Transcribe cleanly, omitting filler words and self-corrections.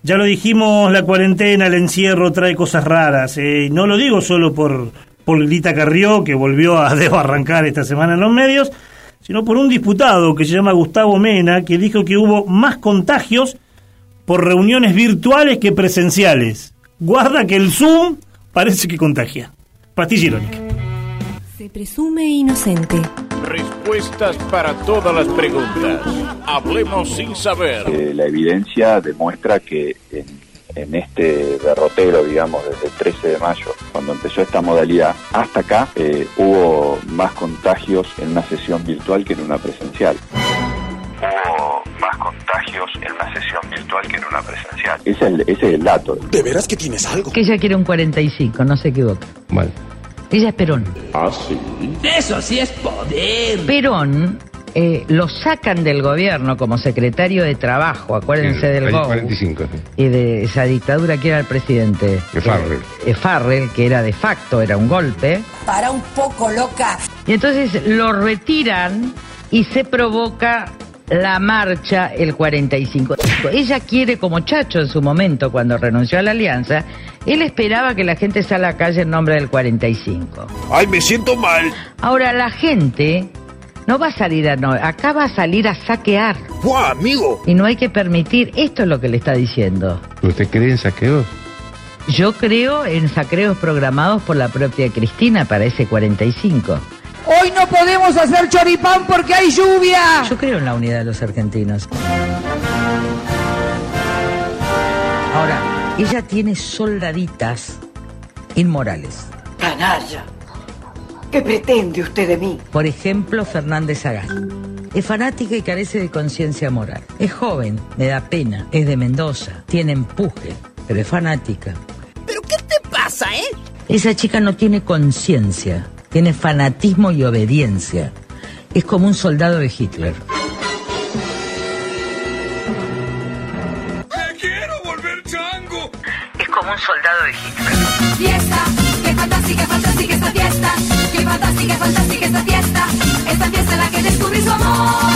Ya lo dijimos, la cuarentena, el encierro trae cosas raras. No lo digo solo por Lilita Carrió, que volvió a desbarrancar esta semana en los medios, sino por un diputado que se llama Gustavo Mena, que dijo que hubo más contagios por reuniones virtuales que presenciales. Guarda que el Zoom parece que contagia. Pastilla irónica. Se presume inocente. Respuestas para todas las preguntas. Hablemos sin saber. La evidencia demuestra que en este derrotero, digamos, desde el 13 de mayo, cuando empezó esta modalidad, hasta acá hubo más contagios en una sesión virtual que en una presencial. Hubo más contagios en una sesión virtual que en una presencial. Ese es el dato. ¿De veras que tienes algo? Que ella quiere un 45, no se equivoca. Bueno. Ella es Perón. Ah, sí. Eso sí es poder. Perón lo sacan del gobierno como secretario de Trabajo, acuérdense del GO. 45, sí. Y de esa dictadura que era el presidente. Farrell, que era de facto, era un golpe. Para un poco, loca. Y entonces lo retiran y se provoca la marcha el 45. Ella quiere, como Chacho en su momento cuando renunció a la alianza, él esperaba que la gente salga a la calle en nombre del 45. ¡Ay, me siento mal! Ahora la gente no va a salir acá va a salir a saquear. ¡Buah, amigo! Y no hay que permitir, esto es lo que le está diciendo. ¿Usted cree en saqueos? Yo creo en saqueos programados por la propia Cristina para ese 45. Hoy no podemos hacer choripán porque hay lluvia. Yo creo en la unidad de los argentinos. Ahora, ella tiene soldaditas inmorales. Canalla. ¿Qué pretende usted de mí? Por ejemplo, Fernández Sagasti. Es fanática y carece de conciencia moral. Es joven, me da pena. Es de Mendoza, tiene empuje, pero es fanática. ¿Pero qué te pasa, Esa chica no tiene conciencia. Tiene fanatismo y obediencia. Es como un soldado de Hitler. ¡Me quiero volver chango! Es como un soldado de Hitler. Fiesta, qué fantástica esta fiesta. Qué fantástica esta fiesta. Esta fiesta en la que descubrí su amor.